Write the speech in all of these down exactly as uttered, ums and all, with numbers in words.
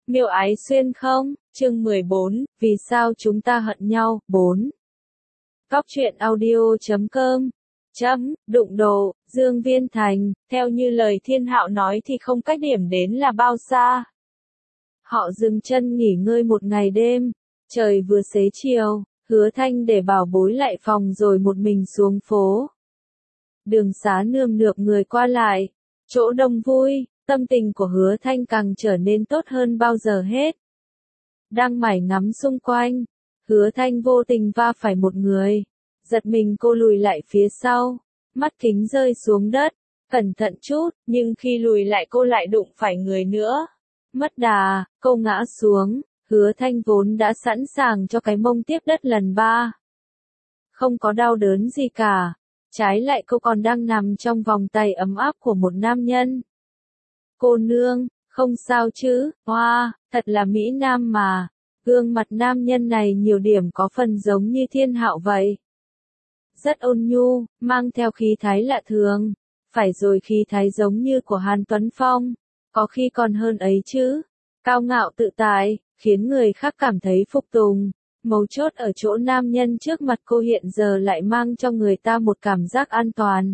Miêu Ái Xuyên không? Chương mười bốn, vì sao chúng ta hận nhau? bốn. Cóc truyện audio chấm com. Chấm, đụng độ, Dương Viên Thành, theo như lời Thiên Hạo nói thì không cách điểm đến là bao xa. Họ dừng chân nghỉ ngơi một ngày đêm, trời vừa xế chiều, Hứa Thanh để bảo bối lại phòng rồi một mình xuống phố. Đường xá nườm nượp người qua lại, chỗ đông vui, tâm tình của Hứa Thanh càng trở nên tốt hơn bao giờ hết. Đang mải ngắm xung quanh, Hứa Thanh vô tình va phải một người, giật mình cô lùi lại phía sau, mắt kính rơi xuống đất, cẩn thận chút, nhưng khi lùi lại cô lại đụng phải người nữa. Mất đà, cô ngã xuống, Hứa Thanh vốn đã sẵn sàng cho cái mông tiếp đất lần ba. Không có đau đớn gì cả, trái lại cô còn đang nằm trong vòng tay ấm áp của một nam nhân. Cô nương, không sao chứ, hoa, wow, thật là mỹ nam mà, gương mặt nam nhân này nhiều điểm có phần giống như Thiên Hạo vậy. Rất ôn nhu, mang theo khí thái lạ thường, phải rồi khí thái giống như của Hàn Tuấn Phong, có khi còn hơn ấy chứ, cao ngạo tự tại, khiến người khác cảm thấy phục tùng. Mấu chốt ở chỗ nam nhân trước mặt cô hiện giờ lại mang cho người ta một cảm giác an toàn.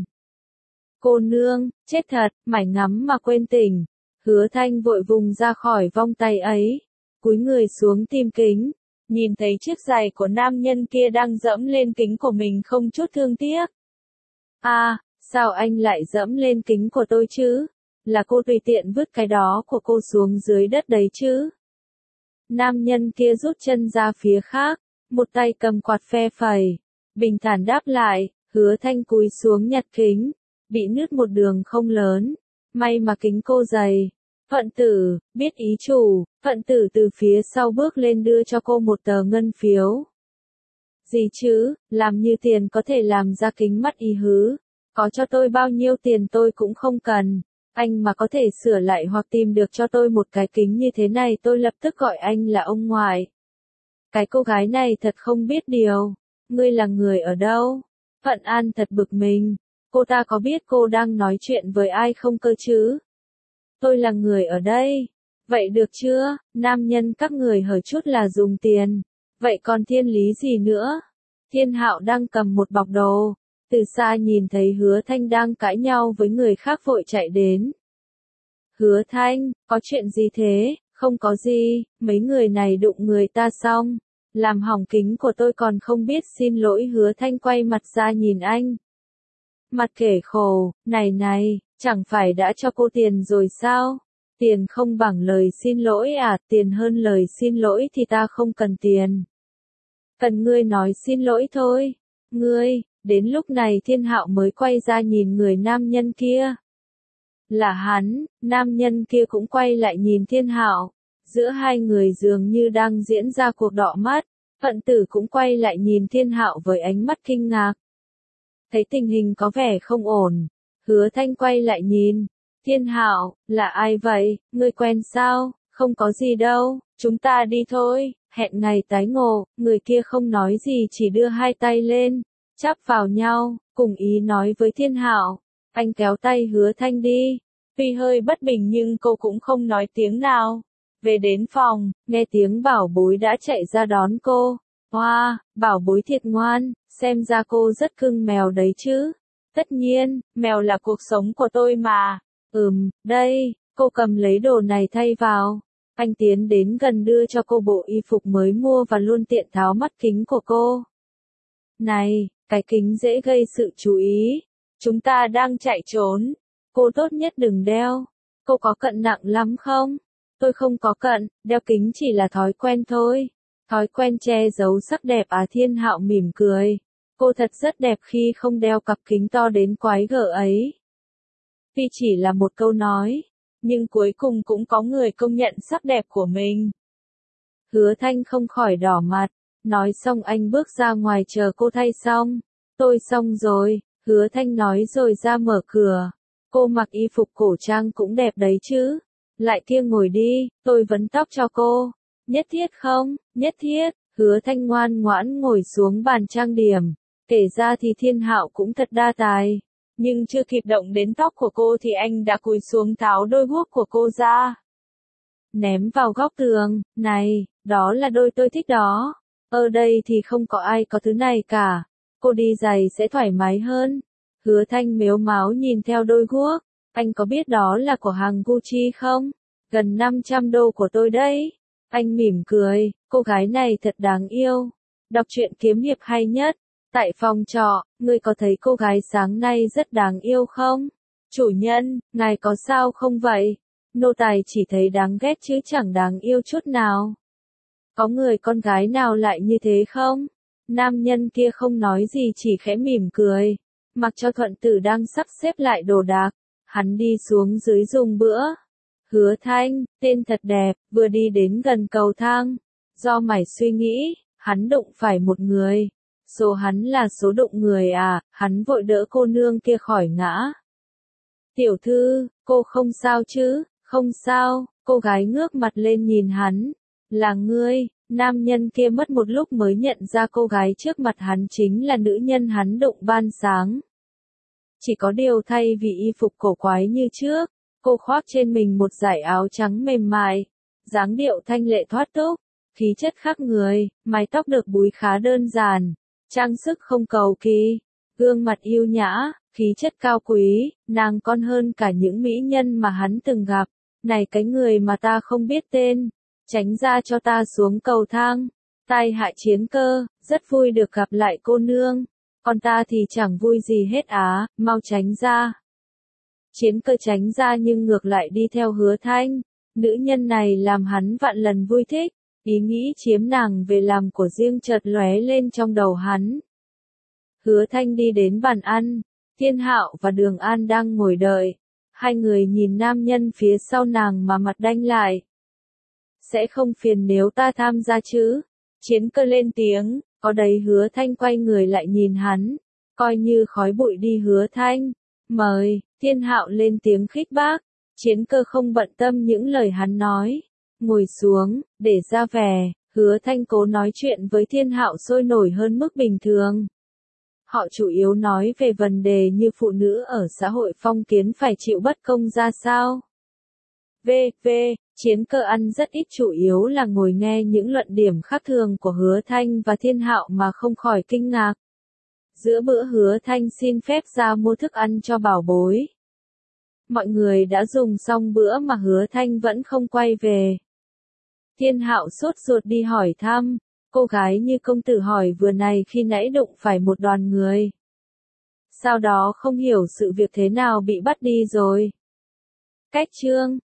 Cô nương, chết thật, mải ngắm mà quên tỉnh. Hứa Thanh vội vùng ra khỏi vòng tay ấy, cúi người xuống tìm kính, nhìn thấy chiếc giày của nam nhân kia đang dẫm lên kính của mình không chút thương tiếc. À, sao anh lại dẫm lên kính của tôi chứ? Là cô tùy tiện vứt cái đó của cô xuống dưới đất đấy chứ? Nam nhân kia rút chân ra phía khác, một tay cầm quạt phe phẩy, bình thản đáp lại. Hứa Thanh cúi xuống nhặt kính, bị nứt một đường không lớn, may mà kính cô dày. Phận tử, biết ý chủ, phận tử từ phía sau bước lên đưa cho cô một tờ ngân phiếu. Gì chứ, làm như tiền có thể làm ra kính mắt ý hứ, có cho tôi bao nhiêu tiền tôi cũng không cần, anh mà có thể sửa lại hoặc tìm được cho tôi một cái kính như thế này tôi lập tức gọi anh là ông ngoại. Cái cô gái này thật không biết điều, ngươi là người ở đâu? Phận An thật bực mình, cô ta có biết cô đang nói chuyện với ai không cơ chứ? Tôi là người ở đây. Vậy được chưa, nam nhân các người hở chút là dùng tiền. Vậy còn thiên lý gì nữa? Thiên Hạo đang cầm một bọc đồ. Từ xa nhìn thấy Hứa Thanh đang cãi nhau với người khác vội chạy đến. Hứa Thanh, có chuyện gì thế? Không có gì, mấy người này đụng người ta xong. Làm hỏng kính của tôi còn không biết xin lỗi. Hứa Thanh quay mặt ra nhìn anh. Mặt kể khổ, này này. Chẳng phải đã cho cô tiền rồi sao? Tiền không bằng lời xin lỗi à? Tiền hơn lời xin lỗi thì ta không cần tiền. Cần ngươi nói xin lỗi thôi. Ngươi, đến lúc này Thiên Hạo mới quay ra nhìn người nam nhân kia. Là hắn, nam nhân kia cũng quay lại nhìn Thiên Hạo. Giữa hai người dường như đang diễn ra cuộc đọ mắt. Phận tử cũng quay lại nhìn Thiên Hạo với ánh mắt kinh ngạc. Thấy tình hình có vẻ không ổn. Hứa Thanh quay lại nhìn, Thiên Hạo, là ai vậy, ngươi quen sao? Không có gì đâu, chúng ta đi thôi, hẹn ngày tái ngộ. Người kia không nói gì chỉ đưa hai tay lên, chắp vào nhau, cùng ý nói với Thiên Hạo. Anh kéo tay Hứa Thanh đi, tuy hơi bất bình nhưng cô cũng không nói tiếng nào. Về đến phòng, nghe tiếng bảo bối đã chạy ra đón cô. Hoa, wow, bảo bối thiệt ngoan, xem ra cô rất cưng mèo đấy chứ. Tất nhiên, mèo là cuộc sống của tôi mà. Ừm, đây, cô cầm lấy đồ này thay vào. Anh tiến đến gần đưa cho cô bộ y phục mới mua và luôn tiện tháo mắt kính của cô. Này, cái kính dễ gây sự chú ý. Chúng ta đang chạy trốn. Cô tốt nhất đừng đeo. Cô có cận nặng lắm không? Tôi không có cận, đeo kính chỉ là thói quen thôi. Thói quen che giấu sắc đẹp à? Thiên Hạo mỉm cười. Cô thật rất đẹp khi không đeo cặp kính to đến quái gở ấy. Tuy chỉ là một câu nói, nhưng cuối cùng cũng có người công nhận sắc đẹp của mình. Hứa Thanh không khỏi đỏ mặt, nói xong anh bước ra ngoài chờ cô thay xong. Tôi xong rồi, Hứa Thanh nói rồi ra mở cửa. Cô mặc y phục cổ trang cũng đẹp đấy chứ. Lại kia ngồi đi, tôi vấn tóc cho cô. Nhất thiết không? Nhất thiết. Hứa Thanh ngoan ngoãn ngồi xuống bàn trang điểm. Kể ra thì Thiên Hạo cũng thật đa tài, nhưng chưa kịp động đến tóc của cô thì anh đã cúi xuống tháo đôi guốc của cô ra. ném vào góc tường, này, đó là đôi tôi thích đó. Ở đây thì không có ai có thứ này cả. Cô đi giày sẽ thoải mái hơn. Hứa Thanh mếu máo nhìn theo đôi guốc. Anh có biết đó là của hàng Gucci không? Gần năm trăm đô của tôi đấy. Anh mỉm cười, cô gái này thật đáng yêu. Đọc truyện kiếm hiệp hay nhất. Tại phòng trọ, ngươi có thấy cô gái sáng nay rất đáng yêu không? Chủ nhân, ngài có sao không vậy? Nô tài chỉ thấy đáng ghét chứ chẳng đáng yêu chút nào. Có người con gái nào lại như thế không? Nam nhân kia không nói gì chỉ khẽ mỉm cười. Mặc cho Thuận Tử đang sắp xếp lại đồ đạc. Hắn đi xuống dưới dùng bữa. Hứa Thanh, tên thật đẹp, vừa đi đến gần cầu thang. Do mải suy nghĩ, hắn đụng phải một người. Số hắn là số đụng người à, hắn vội đỡ cô nương kia khỏi ngã. Tiểu thư, cô không sao chứ? Không sao, cô gái ngước mặt lên nhìn hắn. Là ngươi, nam nhân kia mất một lúc mới nhận ra cô gái trước mặt hắn chính là nữ nhân hắn đụng ban sáng. Chỉ có điều thay vì y phục cổ quái như trước, cô khoác trên mình một dải áo trắng mềm mại, dáng điệu thanh lệ thoát tục, khí chất khác người, mái tóc được búi khá đơn giản, trang sức không cầu kỳ, gương mặt yêu nhã, khí chất cao quý, nàng còn hơn cả những mỹ nhân mà hắn từng gặp. Này cái người mà ta không biết tên, tránh ra cho ta xuống cầu thang. Tai hạ Chiến Cơ, rất vui được gặp lại cô nương. Còn ta thì chẳng vui gì hết á, mau tránh ra. Chiến Cơ tránh ra nhưng ngược lại đi theo Hứa Thanh. Nữ nhân này làm hắn vạn lần vui thích, ý nghĩ chiếm nàng về làm của riêng chợt lóe lên trong đầu hắn. Hứa Thanh đi đến bàn ăn, Thiên Hạo và Đường An đang ngồi đợi. Hai người nhìn nam nhân phía sau nàng mà mặt đanh lại. Sẽ không phiền nếu ta tham gia chứ? Chiến Cơ lên tiếng, có đấy. Hứa Thanh quay người lại nhìn hắn, coi như khói bụi đi Hứa Thanh. Mời, Thiên Hạo lên tiếng khích bác. Chiến Cơ không bận tâm những lời hắn nói. Ngồi xuống, để ra vẻ, Hứa Thanh cố nói chuyện với Thiên Hạo sôi nổi hơn mức bình thường. Họ chủ yếu nói về vấn đề như phụ nữ ở xã hội phong kiến phải chịu bất công ra sao. V. V. Chiến Cơ ăn rất ít, chủ yếu là ngồi nghe những luận điểm khác thường của Hứa Thanh và Thiên Hạo mà không khỏi kinh ngạc. Giữa bữa Hứa Thanh xin phép ra mua thức ăn cho bảo bối. Mọi người đã dùng xong bữa mà Hứa Thanh vẫn không quay về. Thiên Hạo sốt ruột đi hỏi thăm. Cô gái như công tử hỏi vừa này khi nãy đụng phải một đoàn người. Sau đó không hiểu sự việc thế nào bị bắt đi rồi. Cách chương